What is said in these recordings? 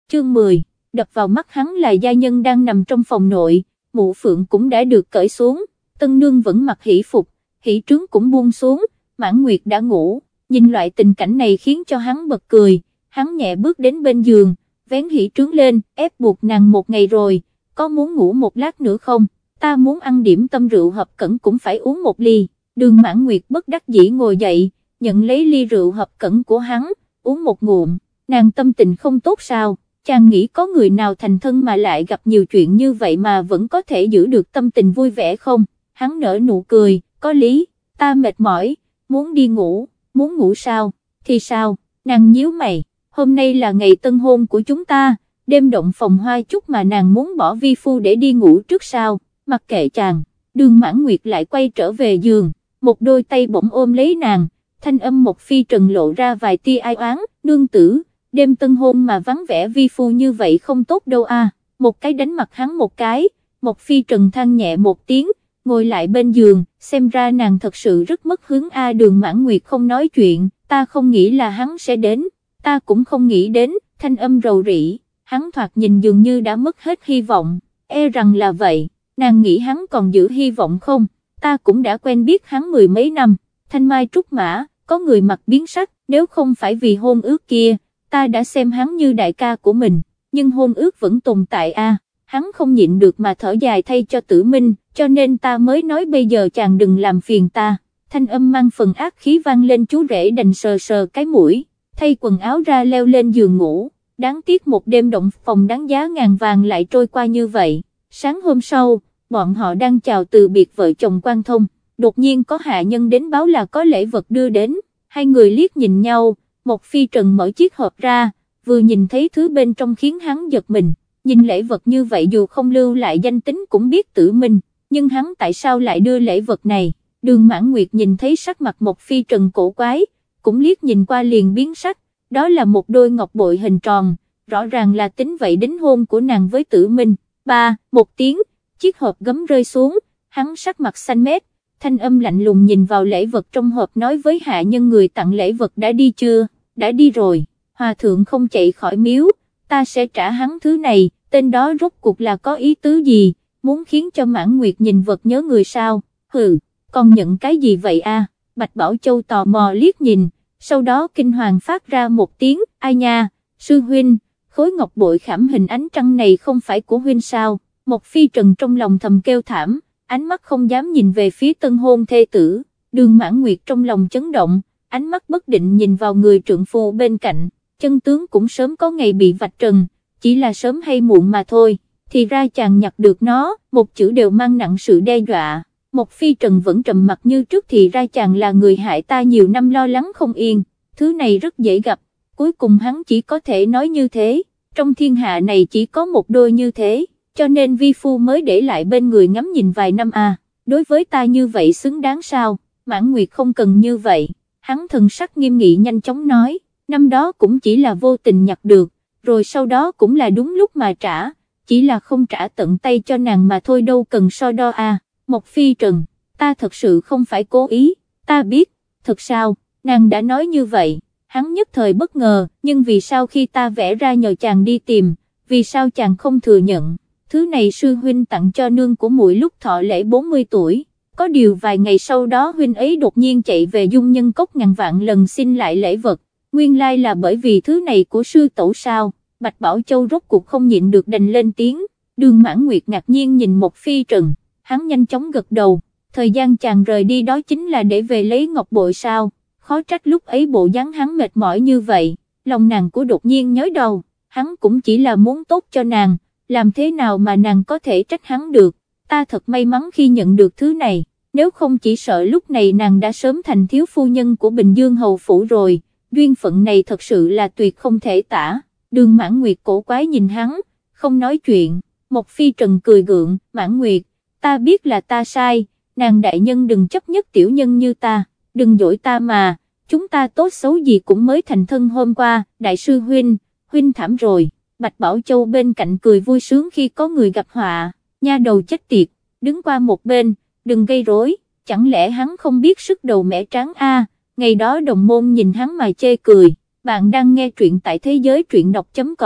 chương 10, đập vào mắt hắn là gia nhân đang nằm trong phòng nội, mũ phượng cũng đã được cởi xuống, tân nương vẫn mặc hỷ phục, hỷ trướng cũng buông xuống, Mãn Nguyệt đã ngủ, nhìn loại tình cảnh này khiến cho hắn bật cười, hắn nhẹ bước đến bên giường, vén hỷ trướng lên, ép buộc nàng một ngày rồi, có muốn ngủ một lát nữa không, ta muốn ăn điểm tâm rượu hợp cẩn cũng phải uống một ly, Đường Mãn Nguyệt bất đắc dĩ ngồi dậy, nhận lấy ly rượu hợp cẩn của hắn, uống một ngụm, nàng tâm tình không tốt sao, chàng nghĩ có người nào thành thân mà lại gặp nhiều chuyện như vậy mà vẫn có thể giữ được tâm tình vui vẻ không, hắn nở nụ cười, có lý, ta mệt mỏi, muốn đi ngủ, muốn ngủ sao, thì sao, nàng nhíu mày, hôm nay là ngày tân hôn của chúng ta, đêm động phòng hoa chúc mà nàng muốn bỏ vi phu để đi ngủ trước sao, mặc kệ chàng, Đường Mãn Nguyệt lại quay trở về giường, một đôi tay bỗng ôm lấy nàng, thanh âm một phi trần lộ ra vài tia ai oán, nương tử, đêm tân hôn mà vắng vẻ vi phu như vậy không tốt đâu a. Một cái đánh mặt hắn một cái, một phi trần than nhẹ một tiếng, ngồi lại bên giường, xem ra nàng thật sự rất mất hứng a. Đường Mãn Nguyệt không nói chuyện, ta không nghĩ là hắn sẽ đến, ta cũng không nghĩ đến, thanh âm rầu rĩ, hắn thoạt nhìn dường như đã mất hết hy vọng, e rằng là vậy, nàng nghĩ hắn còn giữ hy vọng không, ta cũng đã quen biết hắn mười mấy năm, thanh mai trúc mã, có người mặt biến sắc, nếu không phải vì hôn ước kia, ta đã xem hắn như đại ca của mình, nhưng hôn ước vẫn tồn tại a. Hắn không nhịn được mà thở dài thay cho Tử Minh, cho nên ta mới nói bây giờ chàng đừng làm phiền ta. Thanh âm mang phần ác khí vang lên, chú rể đành sờ sờ cái mũi, thay quần áo ra leo lên giường ngủ, đáng tiếc một đêm động phòng đáng giá ngàn vàng lại trôi qua như vậy. Sáng hôm sau, bọn họ đang chào từ biệt vợ chồng Quan Thông, đột nhiên có hạ nhân đến báo là có lễ vật đưa đến, hai người liếc nhìn nhau, một phi trần mở chiếc hộp ra, vừa nhìn thấy thứ bên trong khiến hắn giật mình, nhìn lễ vật như vậy dù không lưu lại danh tính cũng biết Tử Minh, nhưng hắn tại sao lại đưa lễ vật này, Đường Mãn Nguyệt nhìn thấy sắc mặt một phi trần cổ quái, cũng liếc nhìn qua liền biến sắc, đó là một đôi ngọc bội hình tròn, rõ ràng là tính vậy đính hôn của nàng với Tử Minh. Một tiếng, chiếc hộp gấm rơi xuống, hắn sắc mặt xanh mét, thanh âm lạnh lùng nhìn vào lễ vật trong hộp nói với hạ nhân người tặng lễ vật đã đi chưa, đã đi rồi, hòa thượng không chạy khỏi miếu, ta sẽ trả hắn thứ này, tên đó rốt cuộc là có ý tứ gì, muốn khiến cho Mãn Nguyệt nhìn vật nhớ người sao, hừ, còn nhận cái gì vậy a? Bạch Bảo Châu tò mò liếc nhìn, sau đó kinh hoàng phát ra một tiếng, ai nha, sư huynh, khối ngọc bội khảm hình ánh trăng này không phải của huynh sao, một phi trần trong lòng thầm kêu thảm, ánh mắt không dám nhìn về phía tân hôn thê tử, Đường Mãn Nguyệt trong lòng chấn động, ánh mắt bất định nhìn vào người trượng phu bên cạnh, chân tướng cũng sớm có ngày bị vạch trần, chỉ là sớm hay muộn mà thôi, thì ra chàng nhặt được nó, một chữ đều mang nặng sự đe dọa, một phi trần vẫn trầm mặc như trước thì ra chàng là người hại ta nhiều năm lo lắng không yên, thứ này rất dễ gặp, cuối cùng hắn chỉ có thể nói như thế, trong thiên hạ này chỉ có một đôi như thế, cho nên vi phu mới để lại bên người ngắm nhìn vài năm à, đối với ta như vậy xứng đáng sao, Mãn Nguyệt không cần như vậy, hắn thần sắc nghiêm nghị nhanh chóng nói, năm đó cũng chỉ là vô tình nhặt được, rồi sau đó cũng là đúng lúc mà trả, chỉ là không trả tận tay cho nàng mà thôi đâu cần so đo à, một phi trần, ta thật sự không phải cố ý, ta biết, thật sao, nàng đã nói như vậy, hắn nhất thời bất ngờ, nhưng vì sao khi ta vẽ ra nhờ chàng đi tìm, vì sao chàng không thừa nhận, thứ này sư huynh tặng cho nương của muội lúc thọ lễ 40 tuổi, có điều vài ngày sau đó huynh ấy đột nhiên chạy về Dung Nhân Cốc ngàn vạn lần xin lại lễ vật, nguyên lai là bởi vì thứ này của sư tổ sao, Bạch Bảo Châu rốt cuộc không nhịn được đành lên tiếng, Đường Mãn Nguyệt ngạc nhiên nhìn một phi trần, hắn nhanh chóng gật đầu, thời gian chàng rời đi đó chính là để về lấy ngọc bội sao, khó trách lúc ấy bộ dáng hắn mệt mỏi như vậy, lòng nàng của đột nhiên nhói đầu, hắn cũng chỉ là muốn tốt cho nàng, làm thế nào mà nàng có thể trách hắn được, ta thật may mắn khi nhận được thứ này, nếu không chỉ sợ lúc này nàng đã sớm thành thiếu phu nhân của Bình Dương Hầu Phủ rồi, duyên phận này thật sự là tuyệt không thể tả, Đường Mãn Nguyệt cổ quái nhìn hắn, không nói chuyện, một phi trần cười gượng, Mãn Nguyệt, ta biết là ta sai, nàng đại nhân đừng chấp nhất tiểu nhân như ta, đừng dỗi ta mà, chúng ta tốt xấu gì cũng mới thành thân hôm qua, đại sư huynh thảm rồi, Bạch Bảo Châu bên cạnh cười vui sướng khi có người gặp họa, nha đầu chết tiệt, đứng qua một bên, đừng gây rối, chẳng lẽ hắn không biết sức đầu mẻ trắng a? Ngày đó đồng môn nhìn hắn mà chê cười, bạn đang nghe truyện tại thế giới truyện đọc.com.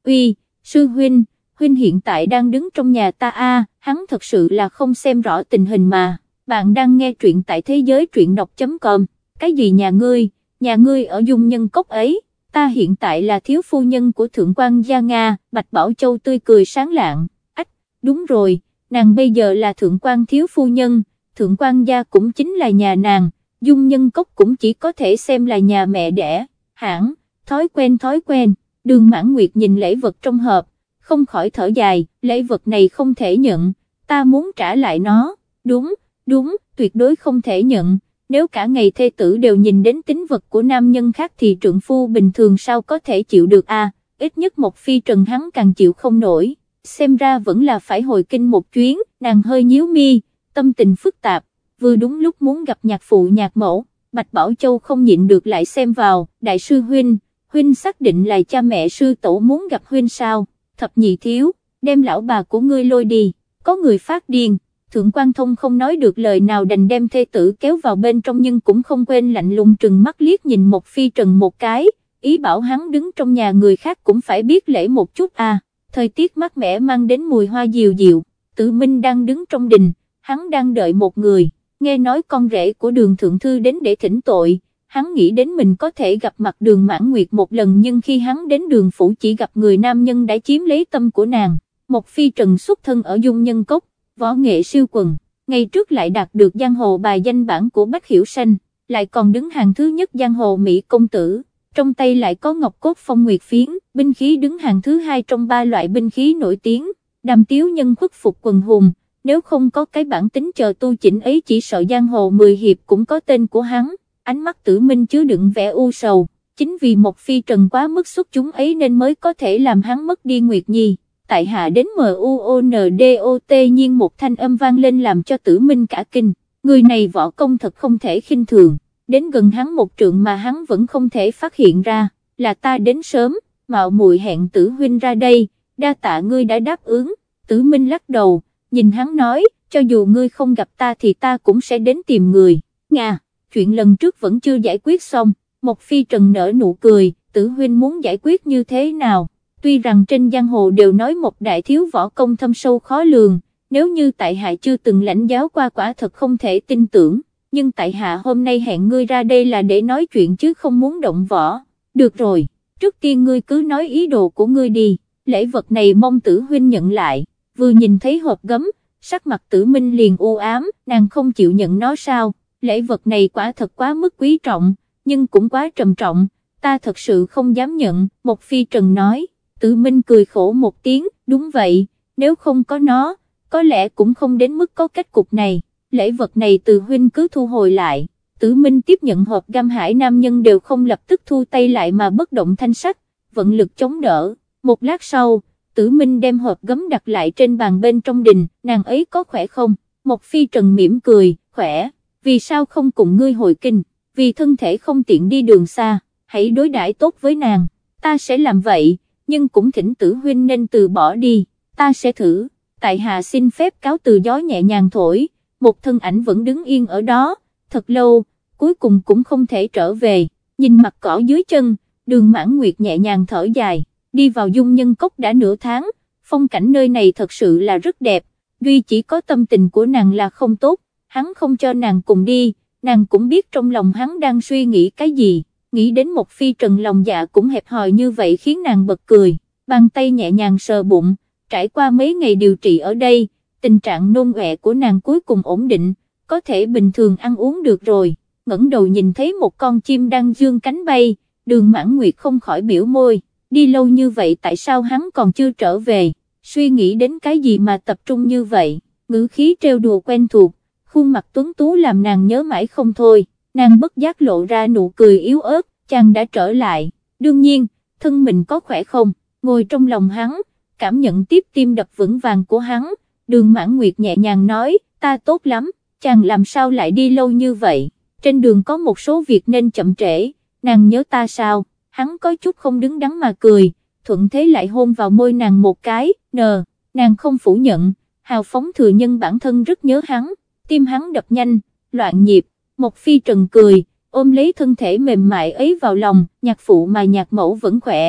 Uy, sư huynh, huynh hiện tại đang đứng trong nhà ta a, hắn thật sự là không xem rõ tình hình mà. Bạn đang nghe truyện tại thế giới truyện đọc.com. Cái gì nhà ngươi ở Dung Nhân Cốc ấy, ta hiện tại là thiếu phu nhân của thượng quan gia Nga. Bạch Bảo Châu tươi cười sáng lạng, ách, đúng rồi, nàng bây giờ là thượng quan thiếu phu nhân, thượng quan gia cũng chính là nhà nàng, Dung Nhân Cốc cũng chỉ có thể xem là nhà mẹ đẻ, hãng, thói quen, Đường Mãn Nguyệt nhìn lễ vật trong hộp, không khỏi thở dài, lễ vật này không thể nhận, ta muốn trả lại nó, đúng, tuyệt đối không thể nhận, nếu cả ngày thê tử đều nhìn đến tính vật của nam nhân khác thì trượng phu bình thường sao có thể chịu được à, ít nhất một phi trần hắn càng chịu không nổi, xem ra vẫn là phải hồi kinh một chuyến, nàng hơi nhíu mi, tâm tình phức tạp, vừa đúng lúc muốn gặp nhạc phụ nhạc mẫu, Bạch Bảo Châu không nhịn được lại xem vào, đại sư huynh xác định là cha mẹ sư tổ muốn gặp huynh sao, thập nhị thiếu, đem lão bà của ngươi lôi đi, có người phát điên. Thượng quan Thông không nói được lời nào đành đem thê tử kéo vào bên trong nhưng cũng không quên lạnh lùng trừng mắt liếc nhìn một phi trần một cái, ý bảo hắn đứng trong nhà người khác cũng phải biết lễ một chút à, thời tiết mát mẻ mang đến mùi hoa dịu dịu, Tử Minh đang đứng trong đình, hắn đang đợi một người, nghe nói con rể của Đường Thượng Thư đến để thỉnh tội, hắn nghĩ đến mình có thể gặp mặt Đường Mãn Nguyệt một lần nhưng khi hắn đến Đường Phủ chỉ gặp người nam nhân đã chiếm lấy tâm của nàng, một phi trần xuất thân ở Dung Nhân Cốc. Võ nghệ siêu quần, ngày trước lại đạt được giang hồ bài danh bảng của Bách Hiểu Sanh, lại còn đứng hàng thứ nhất giang hồ Mỹ công tử, trong tay lại có ngọc cốt phong nguyệt phiến, binh khí đứng hàng thứ hai trong 3 loại binh khí nổi tiếng, Đàm Tiếu Nhân khuất phục quần hùng, nếu không có cái bản tính chờ tu chỉnh ấy chỉ sợ giang hồ 10 hiệp cũng có tên của hắn, ánh mắt Tử Minh chứa đựng vẻ u sầu, chính vì một phi trần quá mức xuất chúng ấy nên mới có thể làm hắn mất đi Nguyệt Nhi. Tại hạ đến MUONDOT nhiên một thanh âm vang lên làm cho Tử Minh cả kinh, người này võ công thật không thể khinh thường, đến gần hắn một trượng mà hắn vẫn không thể phát hiện ra, là ta đến sớm, mạo muội hẹn Tử huynh ra đây, đa tạ ngươi đã đáp ứng, Tử Minh lắc đầu, nhìn hắn nói, cho dù ngươi không gặp ta thì ta cũng sẽ đến tìm người, Nga, chuyện lần trước vẫn chưa giải quyết xong, một phi trần nở nụ cười, Tử huynh muốn giải quyết như thế nào? Tuy rằng trên giang hồ đều nói một đại thiếu võ công thâm sâu khó lường, nếu như tại hạ chưa từng lãnh giáo qua quả thật không thể tin tưởng, nhưng tại hạ hôm nay hẹn ngươi ra đây là để nói chuyện chứ không muốn động võ. Được rồi, trước tiên ngươi cứ nói ý đồ của ngươi đi, lễ vật này mong Tử huynh nhận lại, vừa nhìn thấy hộp gấm, sắc mặt Tử Minh liền u ám, nàng không chịu nhận nó sao, lễ vật này quả thật quá mức quý trọng, nhưng cũng quá trầm trọng, ta thật sự không dám nhận, một phi trần nói. Tử Minh cười khổ một tiếng, đúng vậy, nếu không có nó, có lẽ cũng không đến mức có kết cục này, lễ vật này từ huynh cứ thu hồi lại, Tử Minh tiếp nhận hộp găm hải nam nhân đều không lập tức thu tay lại mà bất động thanh sắc, vận lực chống đỡ, một lát sau, Tử Minh đem hộp gấm đặt lại trên bàn bên trong đình, nàng ấy có khỏe không, một phi trần mỉm cười, khỏe, vì sao không cùng ngươi hồi kinh, vì thân thể không tiện đi đường xa, hãy đối đãi tốt với nàng, ta sẽ làm vậy. Nhưng cũng thỉnh Tử huynh nên từ bỏ đi, ta sẽ thử, tại hạ xin phép cáo từ. Gió nhẹ nhàng thổi, một thân ảnh vẫn đứng yên ở đó, thật lâu, cuối cùng cũng không thể trở về, nhìn mặt cỏ dưới chân, Đường Mãn Nguyệt nhẹ nhàng thở dài, đi vào Dung Nhân Cốc đã nửa tháng, phong cảnh nơi này thật sự là rất đẹp, duy chỉ có tâm tình của nàng là không tốt, hắn không cho nàng cùng đi, nàng cũng biết trong lòng hắn đang suy nghĩ cái gì. Nghĩ đến một phi trần lòng dạ cũng hẹp hòi như vậy khiến nàng bật cười, bàn tay nhẹ nhàng sờ bụng, trải qua mấy ngày điều trị ở đây, tình trạng nôn ọe của nàng cuối cùng ổn định, có thể bình thường ăn uống được rồi, ngẩng đầu nhìn thấy một con chim đang dương cánh bay, Đường Mãn Nguyệt không khỏi biểu môi, đi lâu như vậy tại sao hắn còn chưa trở về, suy nghĩ đến cái gì mà tập trung như vậy, ngữ khí trêu đùa quen thuộc, khuôn mặt tuấn tú làm nàng nhớ mãi không thôi. Nàng bất giác lộ ra nụ cười yếu ớt, chàng đã trở lại, đương nhiên, thân mình có khỏe không, ngồi trong lòng hắn, cảm nhận tiếp tim đập vững vàng của hắn, Đường Mãn Nguyệt nhẹ nhàng nói, ta tốt lắm, chàng làm sao lại đi lâu như vậy, trên đường có một số việc nên chậm trễ, nàng nhớ ta sao, hắn có chút không đứng đắn mà cười, thuận thế lại hôn vào môi nàng một cái, nàng không phủ nhận, hào phóng thừa nhân bản thân rất nhớ hắn, tim hắn đập nhanh, loạn nhịp. Một phi trần cười, ôm lấy thân thể mềm mại ấy vào lòng, nhạc phụ mà nhạc mẫu vẫn khỏe,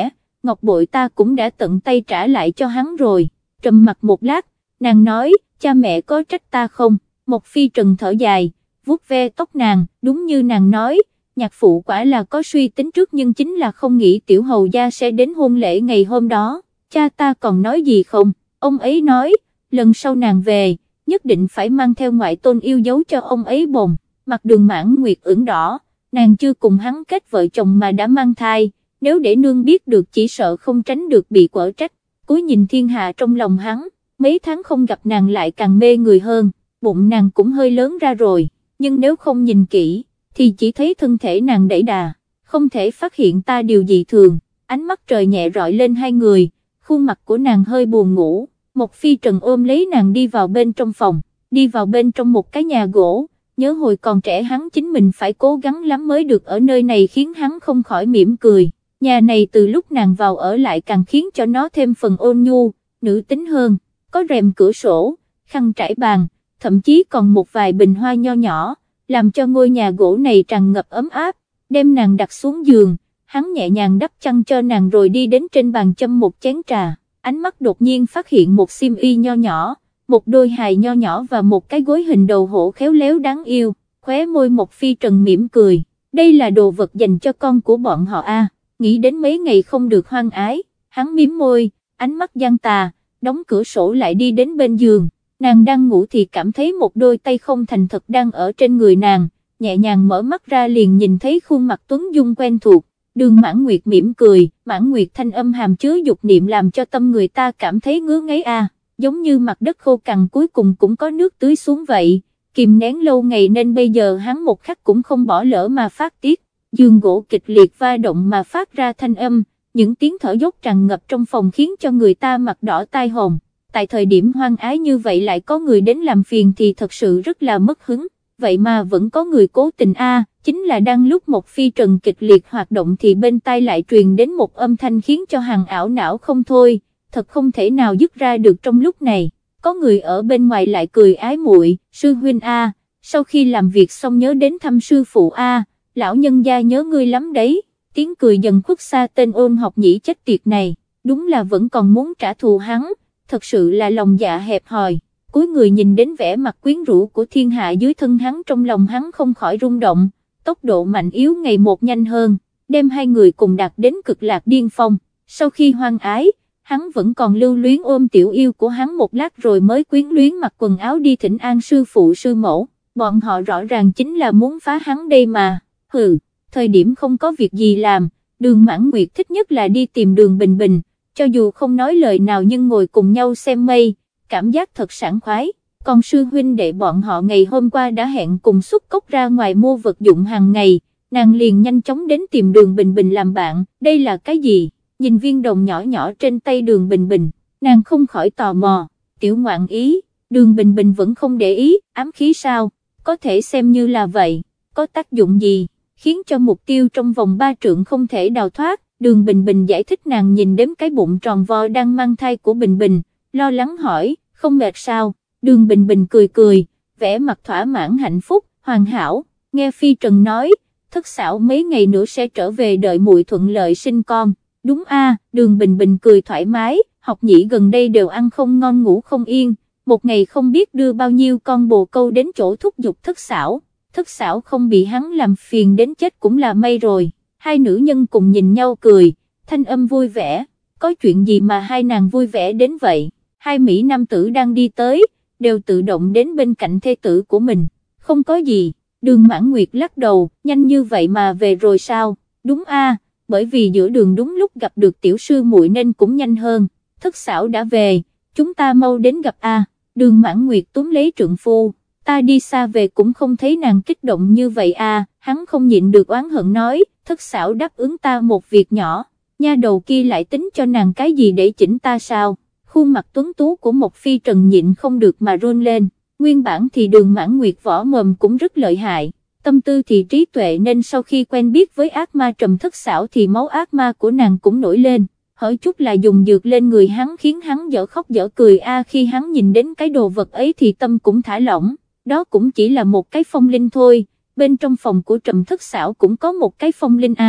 ngọc bội ta cũng đã tận tay trả lại cho hắn rồi. Trầm mặc một lát, nàng nói, cha mẹ có trách ta không? Một Phi Trần thở dài, vuốt ve tóc nàng, đúng như nàng nói, nhạc phụ quả là có suy tính trước nhưng chính là không nghĩ tiểu hầu gia sẽ đến hôn lễ ngày hôm đó. Cha ta còn nói gì không? Ông ấy nói, lần sau nàng về, nhất định phải mang theo ngoại tôn yêu dấu cho ông ấy bồng. Mặt Đường Mãn Nguyệt ửng đỏ, nàng chưa cùng hắn kết vợ chồng mà đã mang thai, nếu để nương biết được chỉ sợ không tránh được bị quở trách. Cúi nhìn thiên hạ trong lòng hắn, mấy tháng không gặp nàng lại càng mê người hơn, bụng nàng cũng hơi lớn ra rồi, nhưng nếu không nhìn kỹ, thì chỉ thấy thân thể nàng đẩy đà, không thể phát hiện ta điều gì thường. Ánh mắt trời nhẹ rọi lên hai người, khuôn mặt của nàng hơi buồn ngủ. Một Phi Trần ôm lấy nàng đi vào bên trong phòng, đi vào bên trong một cái nhà gỗ, nhớ hồi còn trẻ hắn chính mình phải cố gắng lắm mới được ở nơi này khiến hắn không khỏi mỉm cười. Nhà này từ lúc nàng vào ở lại càng khiến cho nó thêm phần ôn nhu, nữ tính hơn, có rèm cửa sổ, khăn trải bàn, thậm chí còn một vài bình hoa nho nhỏ, làm cho ngôi nhà gỗ này tràn ngập ấm áp. Đem nàng đặt xuống giường, hắn nhẹ nhàng đắp chăn cho nàng rồi đi đến trên bàn châm một chén trà. Ánh mắt đột nhiên phát hiện một xiêm y nho nhỏ, một đôi hài nho nhỏ và một cái gối hình đầu hổ khéo léo đáng yêu. Khóe môi Một Phi Trần mỉm cười, đây là đồ vật dành cho con của bọn họ a. Nghĩ đến mấy ngày không được hoan ái, hắn mím môi, ánh mắt gian tà, đóng cửa sổ lại đi đến bên giường. Nàng đang ngủ thì cảm thấy một đôi tay không thành thật đang ở trên người nàng, nhẹ nhàng mở mắt ra liền nhìn thấy khuôn mặt tuấn dung quen thuộc. Đường Mãn Nguyệt mỉm cười, Mãn Nguyệt thanh âm hàm chứa dục niệm làm cho tâm người ta cảm thấy ngứa ngáy a, giống như mặt đất khô cằn cuối cùng cũng có nước tưới xuống vậy, kìm nén lâu ngày nên bây giờ hắn một khắc cũng không bỏ lỡ mà phát tiết. Giường gỗ kịch liệt va động mà phát ra thanh âm, những tiếng thở dốc tràn ngập trong phòng khiến cho người ta mặt đỏ tai hồng. Tại thời điểm hoan ái như vậy lại có người đến làm phiền thì thật sự rất là mất hứng, vậy mà vẫn có người cố tình a. Chính là đang lúc Một Phi Trần kịch liệt hoạt động thì bên tai lại truyền đến một âm thanh khiến cho Hằng ảo não không thôi, thật không thể nào dứt ra được trong lúc này. Có người ở bên ngoài lại cười ái muội, sư huynh a, sau khi làm việc xong nhớ đến thăm sư phụ a, lão nhân gia nhớ ngươi lắm đấy. Tiếng cười dần khuất xa tên Ôn Học Nhĩ chết tiệt này, đúng là vẫn còn muốn trả thù hắn, thật sự là lòng dạ hẹp hòi. Cuối người nhìn đến vẻ mặt quyến rũ của thiên hạ dưới thân hắn, trong lòng hắn không khỏi rung động. Tốc độ mạnh yếu ngày một nhanh hơn, đem hai người cùng đạt đến cực lạc điên phong. Sau khi hoan ái, hắn vẫn còn lưu luyến ôm tiểu yêu của hắn một lát rồi mới quyến luyến mặc quần áo đi thỉnh an sư phụ sư mẫu. Bọn họ rõ ràng chính là muốn phá hắn đây mà. Hừ, thời điểm không có việc gì làm, Đường Mãn Nguyệt thích nhất là đi tìm Đường Bình Bình, cho dù không nói lời nào nhưng ngồi cùng nhau xem mây, cảm giác thật sảng khoái. Còn sư huynh đệ bọn họ ngày hôm qua đã hẹn cùng xuất cốc ra ngoài mua vật dụng hàng ngày, nàng liền nhanh chóng đến tìm Đường Bình Bình làm bạn. Đây là cái gì? Nhìn viên đồng nhỏ nhỏ trên tay Đường Bình Bình, nàng không khỏi tò mò. Tiểu ngoạn ý, Đường Bình Bình vẫn không để ý, ám khí sao? Có thể xem như là vậy, có tác dụng gì? Khiến cho mục tiêu trong vòng 3 trượng không thể đào thoát. Đường Bình Bình giải thích. Nàng nhìn đếm cái bụng tròn vo đang mang thai của Bình Bình, lo lắng hỏi, không mệt sao? Đường Bình Bình cười cười, vẻ mặt thỏa mãn hạnh phúc, hoàn hảo. Nghe Phi Trần nói, Thất Xảo mấy ngày nữa sẽ trở về đợi muội thuận lợi sinh con. Đúng a, Đường Bình Bình cười thoải mái, Học Nhĩ gần đây đều ăn không ngon ngủ không yên, một ngày không biết đưa bao nhiêu con bồ câu đến chỗ thúc giục Thất Xảo. Thất Xảo không bị hắn làm phiền đến chết cũng là may rồi. Hai nữ nhân cùng nhìn nhau cười, thanh âm vui vẻ. Có chuyện gì mà hai nàng vui vẻ đến vậy? Hai mỹ nam tử đang đi tới, đều tự động đến bên cạnh thê tử của mình. Không có gì. Đường Mãn Nguyệt lắc đầu, nhanh như vậy mà về rồi sao? Đúng a, bởi vì giữa đường đúng lúc gặp được tiểu sư muội nên cũng nhanh hơn. Thất Xảo đã về, chúng ta mau đến gặp a. Đường Mãn Nguyệt túm lấy trượng phu, ta đi xa về cũng không thấy nàng kích động như vậy a. Hắn không nhịn được oán hận nói, Thất Xảo đáp ứng ta một việc nhỏ, nha đầu kia lại tính cho nàng cái gì để chỉnh ta sao? Khuôn mặt tuấn tú của Một Phi Trần nhịn không được mà run lên. Nguyên bản thì Đường Mãn Nguyệt võ mồm cũng rất lợi hại, tâm tư thì trí tuệ, nên sau khi quen biết với ác ma Trầm Thất Xảo thì máu ác ma của nàng cũng nổi lên, hỏi chút là dùng dược lên người hắn khiến hắn dở khóc dở cười a. Khi hắn nhìn đến cái đồ vật ấy thì tâm cũng thả lỏng, đó cũng chỉ là một cái phong linh thôi, bên trong phòng của Trầm Thất Xảo cũng có một cái phong linh a.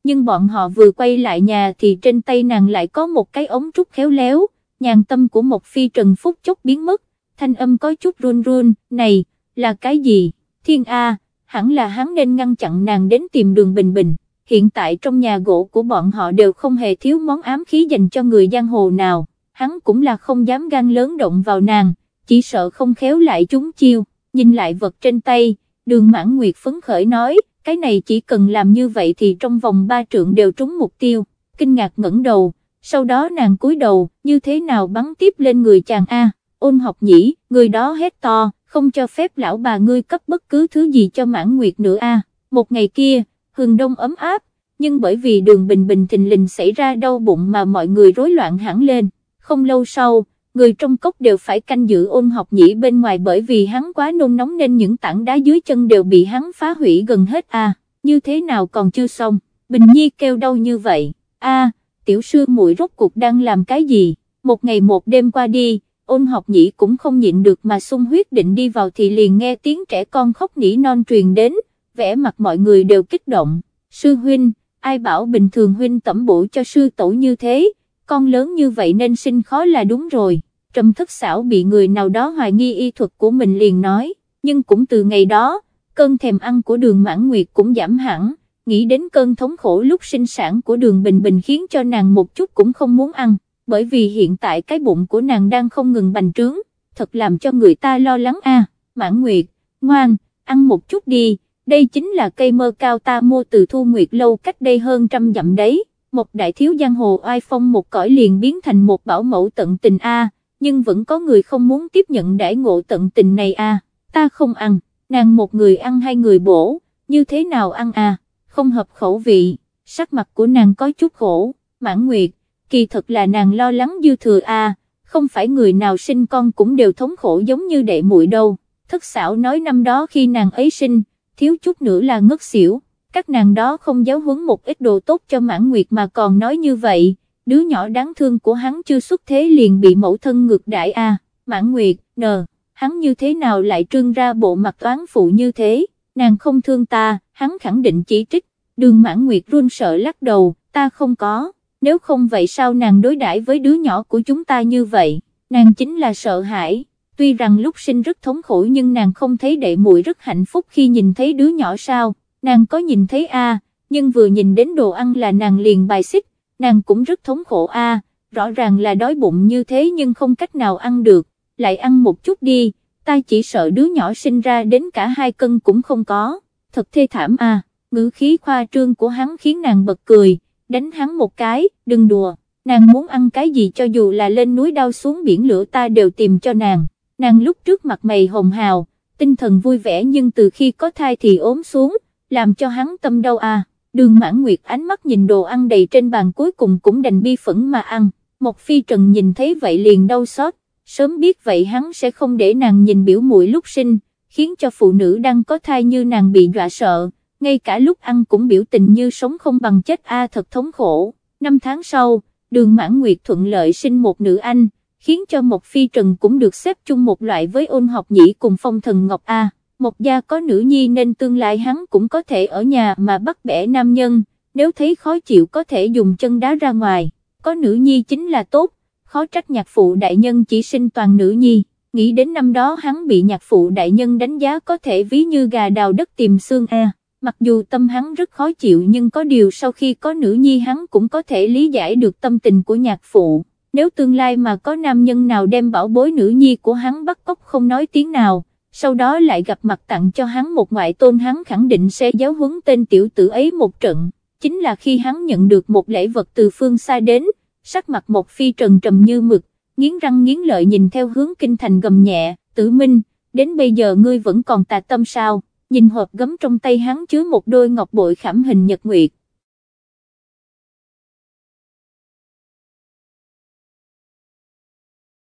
nhưng bọn họ vừa quay lại nhà thì trên tay nàng lại có một cái ống trúc khéo léo, nhàn tâm của Mộc Phi Trần phút chốc biến mất, thanh âm có chút run run, này, là cái gì, Thiên A, hẳn là hắn nên ngăn chặn nàng đến tìm Đường Bình Bình, hiện tại trong nhà gỗ của bọn họ đều không hề thiếu món ám khí dành cho người giang hồ nào, hắn cũng là không dám gan lớn động vào nàng, chỉ sợ không khéo lại trúng chiêu, nhìn lại vật trên tay, Đường Mãn Nguyệt phấn khởi nói, cái này chỉ cần làm như vậy thì trong vòng 3 trượng đều trúng mục tiêu, kinh ngạc ngẩng đầu, sau đó nàng cúi đầu, như thế nào bắn tiếp lên người chàng A, Ôn Học Nhĩ, người đó hét to, không cho phép lão bà ngươi cấp bất cứ thứ gì cho Mãn Nguyệt nữa A, một ngày kia, hừng đông ấm áp, nhưng bởi vì Đường Bình Bình thình lình xảy ra đau bụng mà mọi người rối loạn hẳn lên, không lâu sau, người trong cốc đều phải canh giữ Ôn Học Nhĩ bên ngoài bởi vì hắn quá nôn nóng nên những tảng đá dưới chân đều bị hắn phá hủy gần hết a. Như thế nào còn chưa xong, Bình Nhi kêu đau như vậy, a, tiểu sư muội rốt cuộc đang làm cái gì, một ngày một đêm qua đi, Ôn Học Nhĩ cũng không nhịn được mà xung huyết định đi vào thì liền nghe tiếng trẻ con khóc nỉ non truyền đến, vẻ mặt mọi người đều kích động, sư huynh, ai bảo bình thường huynh tẩm bổ cho sư tổ như thế, con lớn như vậy nên sinh khó là đúng rồi. Trầm Thất Xảo bị người nào đó hoài nghi y thuật của mình liền nói, nhưng cũng từ ngày đó, cơn thèm ăn của Đường Mãn Nguyệt cũng giảm hẳn, nghĩ đến cơn thống khổ lúc sinh sản của Đường Bình Bình khiến cho nàng một chút cũng không muốn ăn, bởi vì hiện tại cái bụng của nàng đang không ngừng bành trướng, thật làm cho người ta lo lắng a. Mãn Nguyệt, ngoan, ăn một chút đi, đây chính là cây mơ cao ta mua từ Thu Nguyệt lâu cách đây hơn 100 dặm đấy, một đại thiếu giang hồ oai phong một cõi liền biến thành một bảo mẫu tận tình a. Nhưng vẫn có người không muốn tiếp nhận đãi ngộ tận tình này à, ta không ăn, nàng một người ăn hai người bổ, như thế nào ăn à, không hợp khẩu vị, sắc mặt của nàng có chút khổ, Mãn Nguyệt, kỳ thật là nàng lo lắng dư thừa à, không phải người nào sinh con cũng đều thống khổ giống như đệ muội đâu, Thất Xảo nói năm đó khi nàng ấy sinh, thiếu chút nữa là ngất xỉu, các nàng đó không giáo huấn một ít đồ tốt cho Mãn Nguyệt mà còn nói như vậy. Đứa nhỏ đáng thương của hắn chưa xuất thế liền bị mẫu thân ngược đãi a. Mãn Nguyệt, hắn như thế nào lại trưng ra bộ mặt toán phụ như thế, nàng không thương ta, hắn khẳng định chỉ trích, Đường Mãn Nguyệt run sợ lắc đầu, ta không có, nếu không vậy sao nàng đối đãi với đứa nhỏ của chúng ta như vậy, nàng chính là sợ hãi, tuy rằng lúc sinh rất thống khổ nhưng nàng không thấy đệ muội rất hạnh phúc khi nhìn thấy đứa nhỏ sao, nàng có nhìn thấy a, nhưng vừa nhìn đến đồ ăn là nàng liền bài xích, nàng cũng rất thống khổ a, rõ ràng là đói bụng như thế nhưng không cách nào ăn được, lại ăn một chút đi, ta chỉ sợ đứa nhỏ sinh ra đến cả 2 cân cũng không có, thật thê thảm a. Ngữ khí khoa trương của hắn khiến nàng bật cười, đánh hắn một cái, đừng đùa, nàng muốn ăn cái gì cho dù là lên núi đao xuống biển lửa ta đều tìm cho nàng lúc trước mặt mày hồng hào, tinh thần vui vẻ nhưng từ khi có thai thì ốm xuống, làm cho hắn tâm đau a. Đường Mãn Nguyệt ánh mắt nhìn đồ ăn đầy trên bàn cuối cùng cũng đành bi phẫn mà ăn, Mộc Phi Trần nhìn thấy vậy liền đau xót, sớm biết vậy hắn sẽ không để nàng nhìn biểu muội lúc sinh, khiến cho phụ nữ đang có thai như nàng bị dọa sợ, ngay cả lúc ăn cũng biểu tình như sống không bằng chết a, thật thống khổ. 5 tháng sau, Đường Mãn Nguyệt thuận lợi sinh một nữ anh, khiến cho Mộc Phi Trần cũng được xếp chung một loại với Ôn Học Nhĩ cùng Phong Thần Ngọc a. Một gia có nữ nhi nên tương lai hắn cũng có thể ở nhà mà bắt bẻ nam nhân, nếu thấy khó chịu có thể dùng chân đá ra ngoài, có nữ nhi chính là tốt, khó trách nhạc phụ đại nhân chỉ sinh toàn nữ nhi, nghĩ đến năm đó hắn bị nhạc phụ đại nhân đánh giá có thể ví như gà đào đất tìm xương a. Mặc dù tâm hắn rất khó chịu nhưng có điều sau khi có nữ nhi hắn cũng có thể lý giải được tâm tình của nhạc phụ, nếu tương lai mà có nam nhân nào đem bảo bối nữ nhi của hắn bắt cóc không nói tiếng nào, sau đó lại gặp mặt tặng cho hắn một ngoại tôn hắn khẳng định sẽ giáo huấn tên tiểu tử ấy một trận, chính là khi hắn nhận được một lễ vật từ phương xa đến, sắc mặt Mộc Phi Trần trầm như mực, nghiến răng nghiến lợi nhìn theo hướng kinh thành gầm nhẹ, Tử Minh, đến bây giờ ngươi vẫn còn tà tâm sao, nhìn hộp gấm trong tay hắn chứa một đôi ngọc bội khảm hình nhật nguyệt,